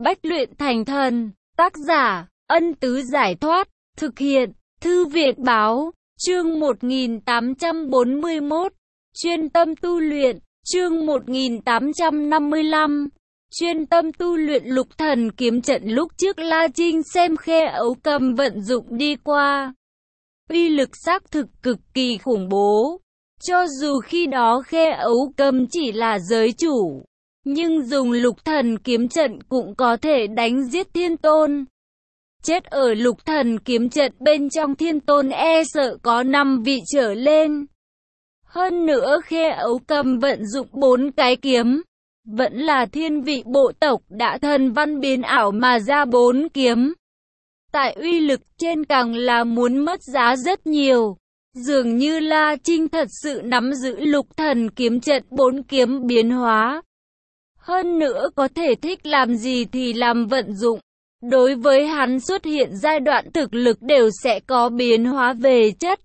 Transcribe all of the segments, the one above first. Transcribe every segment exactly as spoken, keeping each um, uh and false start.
Bách luyện thành thần. Tác giả, Ân Tứ Giải Thoát. Thực hiện, Thư viện Báo. Chương một nghìn tám trăm bốn mươi mốt. Chuyên tâm tu luyện. Chương một nghìn tám trăm năm mươi lăm. Chuyên tâm tu luyện lục thần kiếm trận. Lúc trước La Trinh xem Khe Ấu Cầm vận dụng đi qua, uy lực xác thực cực kỳ khủng bố. Cho dù khi đó Khe Ấu Cầm chỉ là giới chủ, nhưng dùng lục thần kiếm trận cũng có thể đánh giết thiên tôn. Chết ở lục thần kiếm trận bên trong thiên tôn e sợ có năm vị trở lên. Hơn nữa Khe Ấu Cầm vận dụng bốn cái kiếm, vẫn là thiên vị bộ tộc đã thần văn biến ảo mà ra bốn kiếm. Tại uy lực trên càng là muốn mất giá rất nhiều. Dường như La Trinh thật sự nắm giữ lục thần kiếm trận bốn kiếm biến hóa. Hơn nữa có thể thích làm gì thì làm vận dụng. Đối với hắn xuất hiện giai đoạn thực lực đều sẽ có biến hóa về chất.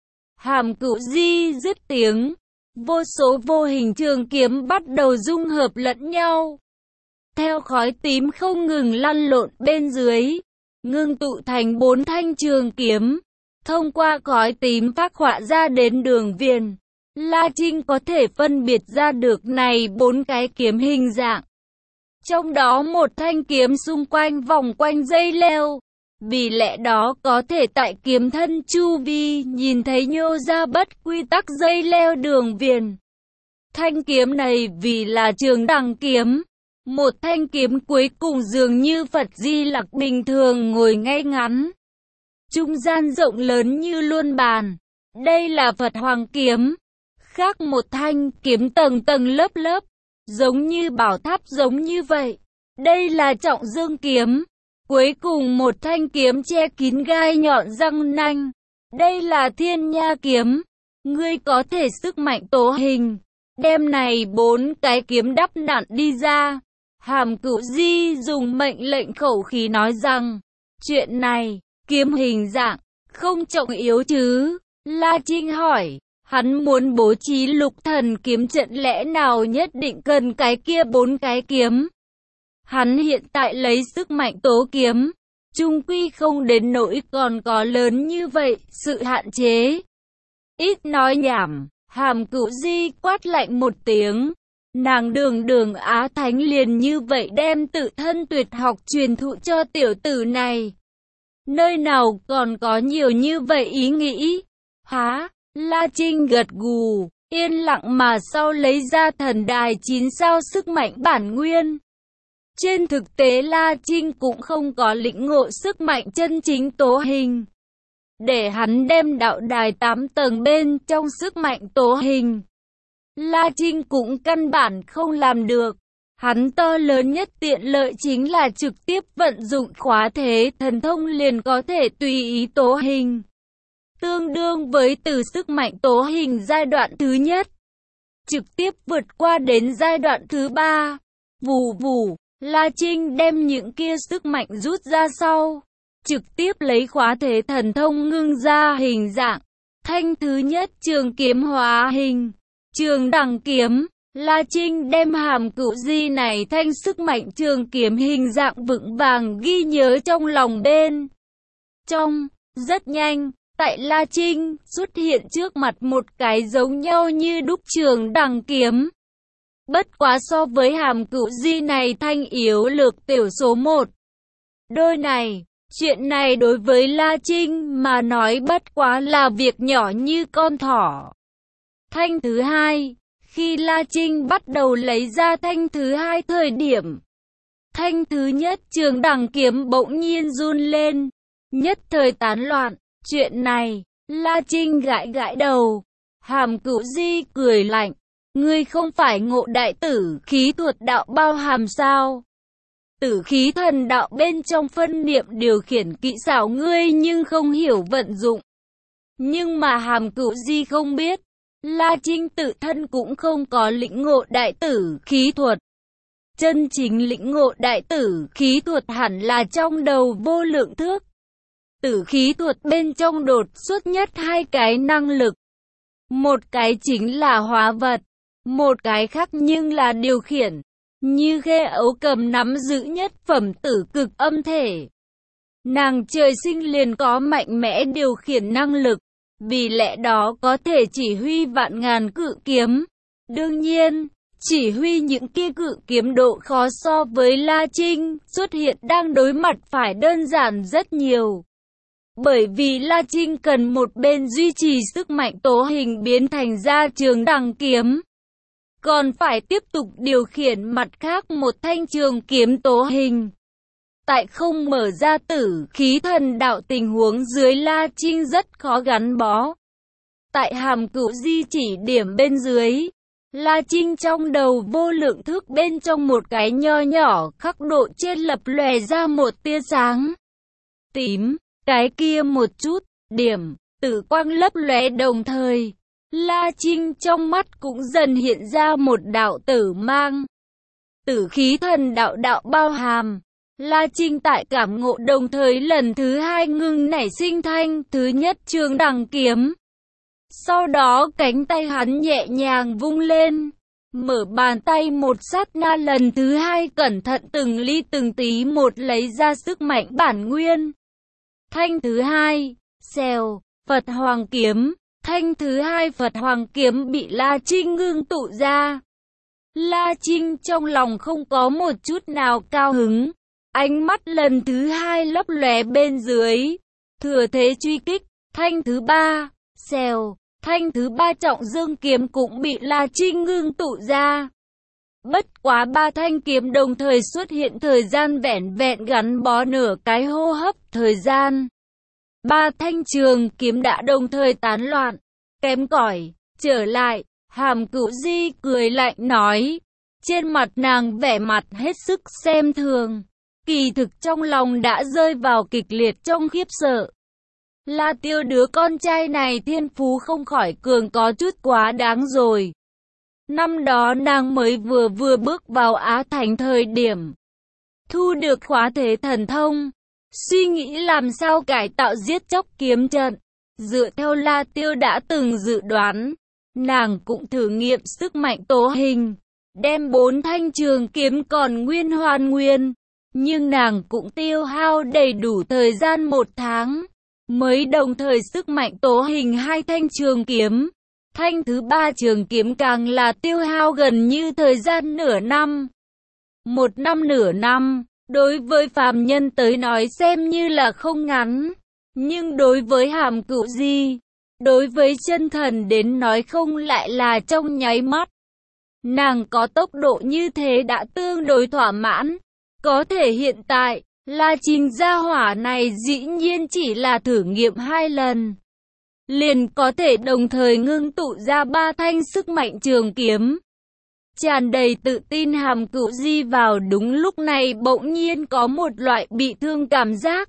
Hàm Cửu Di dứt tiếng, vô số vô hình trường kiếm bắt đầu dung hợp lẫn nhau. Theo khói tím không ngừng lăn lộn bên dưới, ngưng tụ thành bốn thanh trường kiếm. Thông qua khói tím phác họa ra đến đường viền, La Trinh có thể phân biệt ra được này bốn cái kiếm hình dạng. Trong đó một thanh kiếm xung quanh vòng quanh dây leo, vì lẽ đó có thể tại kiếm thân chu vi nhìn thấy nhô ra bất quy tắc dây leo đường viền. Thanh kiếm này vì là trường đằng kiếm, một thanh kiếm cuối cùng dường như Phật Di Lặc bình thường ngồi ngay ngắn, trung gian rộng lớn như luân bàn. Đây là Phật Hoàng kiếm. Khác một thanh kiếm tầng tầng lớp lớp, giống như bảo tháp giống như vậy. Đây là Trọng Dương kiếm. Cuối cùng một thanh kiếm che kín gai nhọn răng nanh. Đây là Thiên Nha kiếm. Ngươi có thể sức mạnh tố hình. Đem này bốn cái kiếm đắp nặn đi ra. Hàm Cửu Di dùng mệnh lệnh khẩu khí nói rằng, chuyện này, kiếm hình dạng, không trọng yếu chứ? La Trinh hỏi. Hắn muốn bố trí lục thần kiếm trận lẽ nào nhất định cần cái kia bốn cái kiếm. Hắn hiện tại lấy sức mạnh tố kiếm, chung quy không đến nỗi còn có lớn như vậy, sự hạn chế. Ít nói nhảm, Hàm Cửu Di quát lạnh một tiếng. Nàng đường đường Á Thánh liền như vậy đem tự thân tuyệt học truyền thụ cho tiểu tử này. Nơi nào còn có nhiều như vậy ý nghĩ? Há? La Trinh gật gù, yên lặng mà sau lấy ra thần đài chín sao sức mạnh bản nguyên. Trên thực tế La Trinh cũng không có lĩnh ngộ sức mạnh chân chính tố hình. Để hắn đem đạo đài tám tầng bên trong sức mạnh tố hình, La Trinh cũng căn bản không làm được. Hắn to lớn nhất tiện lợi chính là trực tiếp vận dụng khóa thế thần thông liền có thể tùy ý tố hình. Tương đương với từ sức mạnh tố hình giai đoạn thứ nhất, trực tiếp vượt qua đến giai đoạn thứ ba. Vù vù, La Trinh đem những kia sức mạnh rút ra sau, trực tiếp lấy khóa thế thần thông ngưng ra hình dạng. Thanh thứ nhất trường kiếm hóa hình, trường đằng kiếm. La Trinh đem Hàm Cửu Di này thanh sức mạnh trường kiếm hình dạng vững vàng ghi nhớ trong lòng bên trong. Rất nhanh, tại La Trinh xuất hiện trước mặt một cái giống nhau như đúc trường đằng kiếm. Bất quá so với Hàm Cửu Di này thanh yếu lược tiểu số một. Đôi này, chuyện này đối với La Trinh mà nói bất quá là việc nhỏ như con thỏ. Thanh thứ hai, khi La Trinh bắt đầu lấy ra thanh thứ hai thời điểm, thanh thứ nhất trường đằng kiếm bỗng nhiên run lên, nhất thời tán loạn. Chuyện này, La Trinh gãi gãi đầu. Hàm Cửu Di cười lạnh, ngươi không phải ngộ đại tử khí thuật đạo bao hàm sao? Tử khí thần đạo bên trong phân niệm điều khiển kỹ xảo ngươi nhưng không hiểu vận dụng. Nhưng mà Hàm Cửu Di không biết, La Trinh tự thân cũng không có lĩnh ngộ đại tử khí thuật. Chân chính lĩnh ngộ đại tử khí thuật hẳn là trong đầu vô lượng thước. Tử khí thuật bên trong đột xuất nhất hai cái năng lực. Một cái chính là hóa vật, một cái khác nhưng là điều khiển. như khe ấu cầm nắm giữ nhất phẩm tử cực âm thể. Nàng trời sinh liền có mạnh mẽ điều khiển năng lực, vì lẽ đó có thể chỉ huy vạn ngàn cự kiếm. Đương nhiên, chỉ huy những kia cự kiếm độ khó so với La Trinh xuất hiện đang đối mặt phải đơn giản rất nhiều. Bởi vì La Trinh cần một bên duy trì sức mạnh tố hình biến thành ra trường đằng kiếm, còn phải tiếp tục điều khiển mặt khác một thanh trường kiếm tố hình. Tại không mở ra tử khí thần đạo tình huống dưới, La Trinh rất khó gắn bó. Tại Hàm Cửu Di chỉ điểm bên dưới, La Trinh trong đầu vô lượng thức bên trong một cái nho nhỏ khắc độ trên lập lòe ra một tia sáng tím. Cái kia một chút điểm tử quang lấp lóe, đồng thời La Trinh trong mắt cũng dần hiện ra một đạo tử mang. Tử khí thần đạo đạo bao hàm. La Trinh tại cảm ngộ đồng thời lần thứ hai ngưng nảy sinh thanh thứ nhất trường đằng kiếm. Sau đó cánh tay hắn nhẹ nhàng vung lên, mở bàn tay một sát na, lần thứ hai cẩn thận từng ly từng tí một lấy ra sức mạnh bản nguyên. Thanh thứ hai, xèo, Phật Hoàng Kiếm. Thanh thứ hai Phật Hoàng Kiếm bị La Trinh ngưng tụ ra. La Trinh trong lòng không có một chút nào cao hứng. Ánh mắt lần thứ hai lấp lóe bên dưới. Thừa thế truy kích. Thanh thứ ba, xèo. Thanh thứ ba Trọng Dương Kiếm cũng bị La Trinh ngưng tụ ra. Bất quá ba thanh kiếm đồng thời xuất hiện, thời gian vẻn vẹn gắn bó nửa cái hô hấp thời gian. Ba thanh trường kiếm đã đồng thời tán loạn, kém cỏi, trở lại. Hàm Cửu Di cười lạnh nói, trên mặt nàng vẻ mặt hết sức xem thường, kỳ thực trong lòng đã rơi vào kịch liệt trong khiếp sợ. La Tiêu đứa con trai này thiên phú không khỏi cường có chút quá đáng rồi. Năm đó nàng mới vừa vừa bước vào Á Thành thời điểm thu được khóa thế thần thông, suy nghĩ làm sao cải tạo giết chóc kiếm trận. Dựa theo La Tiêu đã từng dự đoán, nàng cũng thử nghiệm sức mạnh tố hình, đem bốn thanh trường kiếm còn nguyên hoàn nguyên. Nhưng nàng cũng tiêu hao đầy đủ thời gian một tháng, mới đồng thời sức mạnh tố hình hai thanh trường kiếm. Thanh thứ ba trường kiếm càng là tiêu hao gần như thời gian nửa năm. Một năm nửa năm, đối với phàm nhân tới nói xem như là không ngắn. Nhưng đối với Hàm Cửu Di, đối với chân thần đến nói không lại là trong nháy mắt. Nàng có tốc độ như thế đã tương đối thỏa mãn. Có thể hiện tại, La Trinh gia hỏa này dĩ nhiên chỉ là thử nghiệm hai lần, liền có thể đồng thời ngưng tụ ra ba thanh sức mạnh trường kiếm. Tràn đầy tự tin Hàm Cửu Di vào đúng lúc này bỗng nhiên có một loại bị thương cảm giác.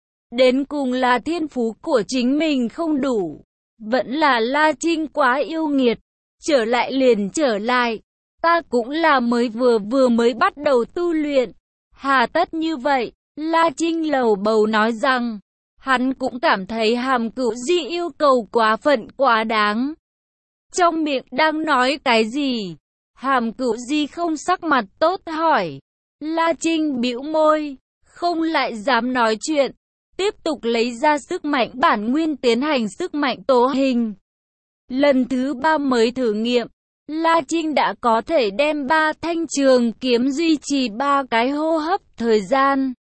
Đến cùng là thiên phú của chính mình không đủ, vẫn là La Trinh quá yêu nghiệt. Trở lại liền trở lại, ta cũng là mới vừa vừa mới bắt đầu tu luyện, hà tất như vậy. La Trinh lầu bầu nói rằng, hắn cũng cảm thấy Hàm Cửu Di yêu cầu quá phận quá đáng. Trong miệng đang nói cái gì? Hàm Cửu Di không sắc mặt tốt hỏi. La Trinh bĩu môi, không lại dám nói chuyện, tiếp tục lấy ra sức mạnh bản nguyên tiến hành sức mạnh tố hình. Lần thứ ba mới thử nghiệm, La Trinh đã có thể đem ba thanh trường kiếm duy trì ba cái hô hấp thời gian.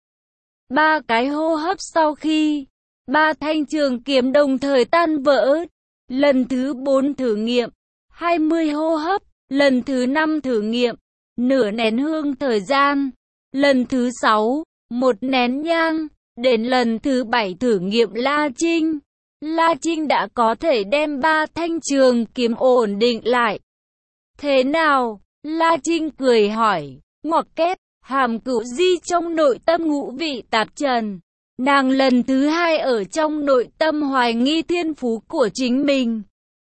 Ba cái hô hấp sau khi, ba thanh trường kiếm đồng thời tan vỡ. Lần thứ bốn thử nghiệm, hai mươi hô hấp. Lần thứ năm thử nghiệm, nửa nén hương thời gian. Lần thứ sáu, một nén nhang. Đến lần thứ bảy thử nghiệm La Trinh, La Trinh đã có thể đem ba thanh trường kiếm ổn định lại. Thế nào? La Trinh cười hỏi. Ngoặc kép. Hàm Cửu Di trong nội tâm ngũ vị tạp trần. Nàng lần thứ hai ở trong nội tâm hoài nghi thiên phú của chính mình.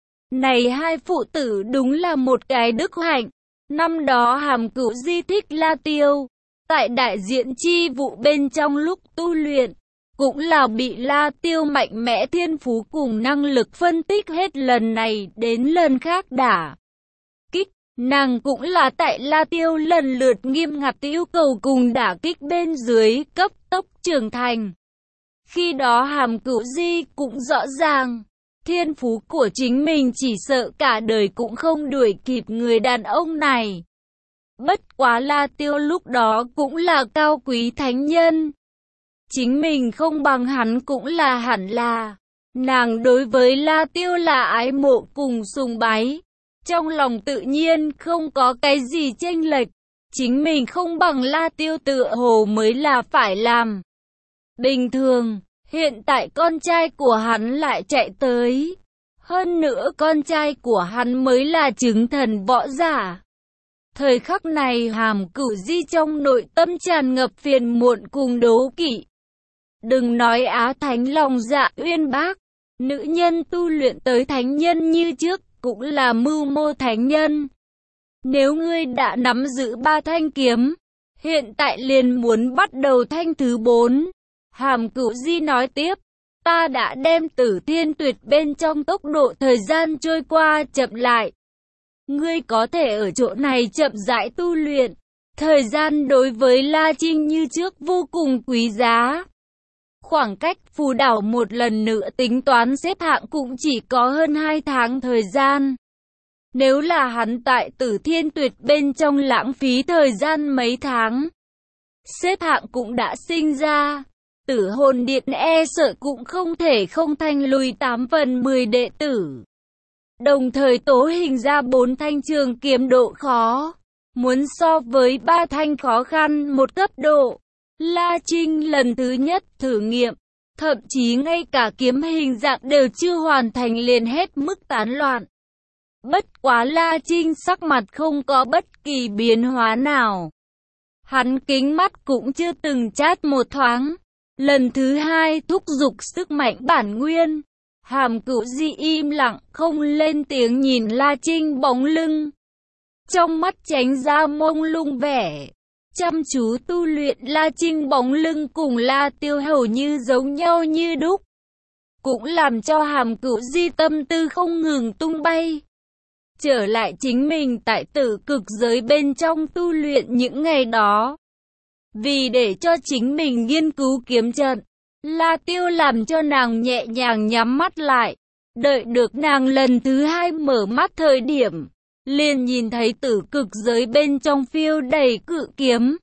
Này hai phụ tử đúng là một cái đức hạnh. Năm đó Hàm Cửu Di thích La Tiêu, tại đại diện chi vụ bên trong lúc tu luyện, cũng là bị La Tiêu mạnh mẽ thiên phú cùng năng lực phân tích hết lần này đến lần khác đả kích. Nàng cũng là tại La Tiêu lần lượt nghiêm ngặt yêu cầu cùng đả kích bên dưới, cấp tốc trưởng thành. Khi đó Hàm Cửu Di cũng rõ ràng, thiên phú của chính mình chỉ sợ cả đời cũng không đuổi kịp người đàn ông này. Bất quá La Tiêu lúc đó cũng là cao quý thánh nhân. Chính mình không bằng hắn cũng là hẳn là. Nàng đối với La Tiêu là ái mộ cùng sùng bái. Trong lòng tự nhiên không có cái gì chênh lệch. Chính mình không bằng La Tiêu tựa hồ mới là phải làm. Bình thường, hiện tại con trai của hắn lại chạy tới. Hơn nữa con trai của hắn mới là chứng thần võ giả. Thời khắc này Hàm Cửu Di trong nội tâm tràn ngập phiền muộn cùng đố kỵ. Đừng nói Á Thánh lòng dạ uyên bác, nữ nhân tu luyện tới thánh nhân như trước cũng là mưu mô thánh nhân. Nếu ngươi đã nắm giữ ba thanh kiếm, hiện tại liền muốn bắt đầu thanh thứ bốn. Hàm Cửu Di nói tiếp, ta đã đem Tử Thiên Tuyệt bên trong tốc độ thời gian trôi qua chậm lại. Ngươi có thể ở chỗ này chậm rãi tu luyện. Thời gian đối với La Trinh như trước vô cùng quý giá. Khoảng cách phù đảo một lần nữa tính toán xếp hạng cũng chỉ có hơn hai tháng thời gian. Nếu là hắn tại Tử Thiên Tuyệt bên trong lãng phí thời gian mấy tháng, xếp hạng cũng đã sinh ra. Tử Hồn Điện e sợ cũng không thể không thanh lùi tám phần mười đệ tử. Đồng thời tố hình ra bốn thanh trường kiếm độ khó, muốn so với ba thanh khó khăn một cấp độ. La Trinh lần thứ nhất thử nghiệm, thậm chí ngay cả kiếm hình dạng đều chưa hoàn thành liền hết mức tán loạn. Bất quá La Trinh sắc mặt không có bất kỳ biến hóa nào. Hắn kính mắt cũng chưa từng chát một thoáng. Lần thứ hai thúc giục sức mạnh bản nguyên. Hàm Cửu Di im lặng không lên tiếng nhìn La Trinh bóng lưng. Trong mắt tránh ra mông lung vẻ. Chăm chú tu luyện La Trinh bóng lưng cùng La Tiêu hầu như giống nhau như đúc. Cũng làm cho Hàm Cửu Di tâm tư không ngừng tung bay. Trở lại chính mình tại Tử Cực giới bên trong tu luyện những ngày đó. Vì để cho chính mình nghiên cứu kiếm trận, La Tiêu làm cho nàng nhẹ nhàng nhắm mắt lại. Đợi được nàng lần thứ hai mở mắt thời điểm, liền nhìn thấy Tử Cực giới bên trong phiêu đầy cự kiếm.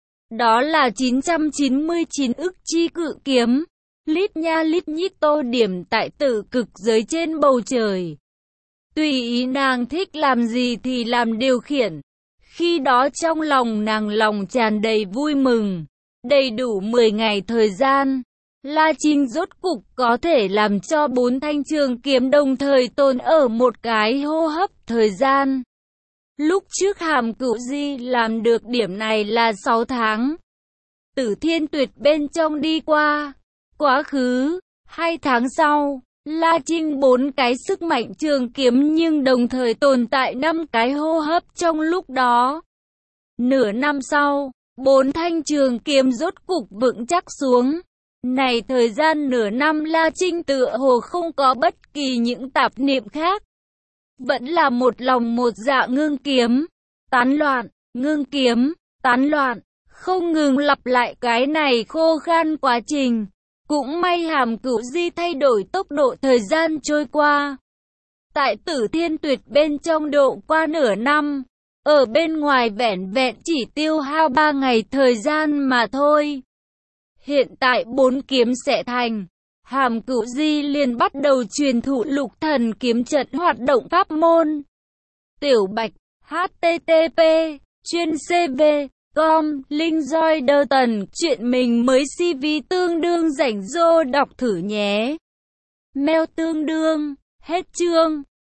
Đó là chín trăm chín mươi chín ức chi cự kiếm, lít nha lít nhít tô điểm tại Tử Cực giới trên bầu trời. Tùy ý nàng thích làm gì thì làm điều khiển. Khi đó trong lòng nàng lòng tràn đầy vui mừng. Đầy đủ mười ngày thời gian, La Trinh rốt cục có thể làm cho bốn thanh trường kiếm đồng thời tồn ở một cái hô hấp thời gian. Lúc trước Hàm Cửu Di làm được điểm này là sáu tháng. Tử Thiên Tuyệt bên trong đi qua, quá khứ, hai tháng sau, La Trinh bốn cái sức mạnh trường kiếm nhưng đồng thời tồn tại năm cái hô hấp trong lúc đó. Nửa năm sau, bốn thanh trường kiếm rốt cục vững chắc xuống. Này thời gian nửa năm La Trinh tựa hồ không có bất kỳ những tạp niệm khác. Vẫn là một lòng một dạ ngưng kiếm, tán loạn, ngưng kiếm, tán loạn, không ngừng lặp lại cái này khô khan quá trình. Cũng may Hàm Cửu Di thay đổi tốc độ thời gian trôi qua. Tại Tử Thiên Tuyệt bên trong độ qua nửa năm, ở bên ngoài vẻn vẹn chỉ tiêu hao ba ngày thời gian mà thôi. Hiện tại bốn kiếm sẽ thành. Hàm Cửu Di liền bắt đầu truyền thụ Lục Thần kiếm trận hoạt động pháp môn. Tiểu Bạch, H T T P, chuyên C V, com, Linh Roi Đơ Tần, chuyện mình mới xê vê tương đương rảnh rô đọc thử nhé. Mail tương đương, hết chương.